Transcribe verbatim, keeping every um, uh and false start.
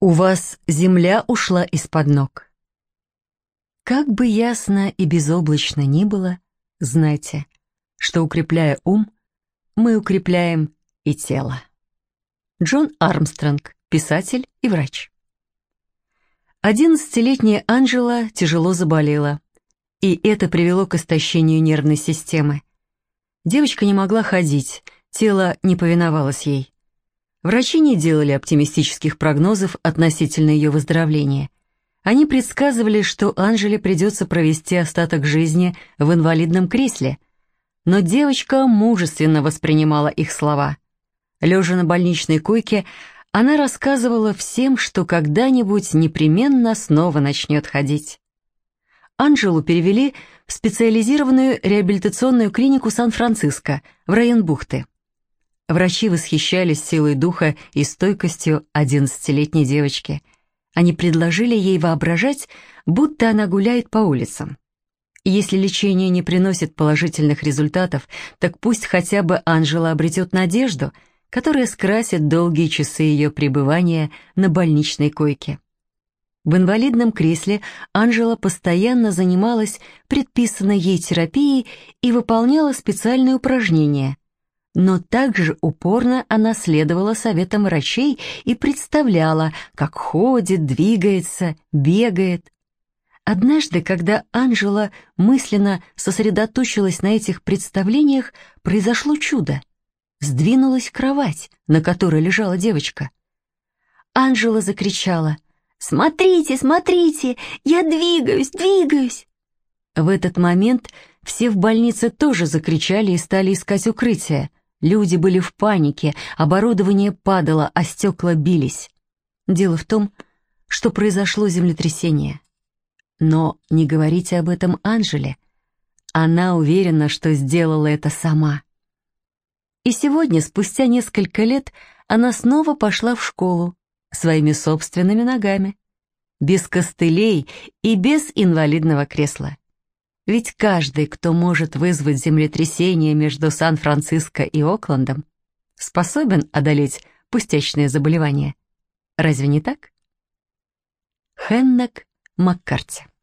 У вас земля ушла из-под ног. Как бы ясно и безоблачно ни было, знайте, что, укрепляя ум, мы укрепляем и тело. Джон Армстронг, писатель и врач. Одиннадцатилетняя Анжела тяжело заболела, и это привело к истощению нервной системы. Девочка не могла ходить, тело не повиновалось ей. Врачи не делали оптимистических прогнозов относительно ее выздоровления. Они предсказывали, что Анжеле придется провести остаток жизни в инвалидном кресле, но девочка мужественно воспринимала их слова. Лежа на больничной койке, она рассказывала всем, что когда-нибудь непременно снова начнет ходить. Анжелу перевели в специализированную реабилитационную клинику Сан-Франциско в район бухты. Врачи восхищались силой духа и стойкостью одиннадцатилетней девочки. Они предложили ей воображать, будто она гуляет по улицам. Если лечение не приносит положительных результатов, так пусть хотя бы Анжела обретет надежду, которая скрасит долгие часы ее пребывания на больничной койке. В инвалидном кресле Анжела постоянно занималась предписанной ей терапией и выполняла специальные упражнения. Но также упорно она следовала советам врачей и представляла, как ходит, двигается, бегает. Однажды, когда Анжела мысленно сосредоточилась на этих представлениях, произошло чудо. Сдвинулась кровать, на которой лежала девочка. Анжела закричала: «Смотрите, смотрите, я двигаюсь, двигаюсь!» В этот момент все в больнице тоже закричали и стали искать укрытие. Люди были в панике, оборудование падало, а стекла бились. Дело в том, что произошло землетрясение. Но не говорите об этом Анжеле. Она уверена, что сделала это сама. И сегодня, спустя несколько лет, она снова пошла в школу своими собственными ногами, без костылей и без инвалидного кресла. Ведь каждый, кто может вызвать землетрясение между Сан-Франциско и Оклендом, способен одолеть пустячные заболевания. Разве не так? Хеннек Маккарти.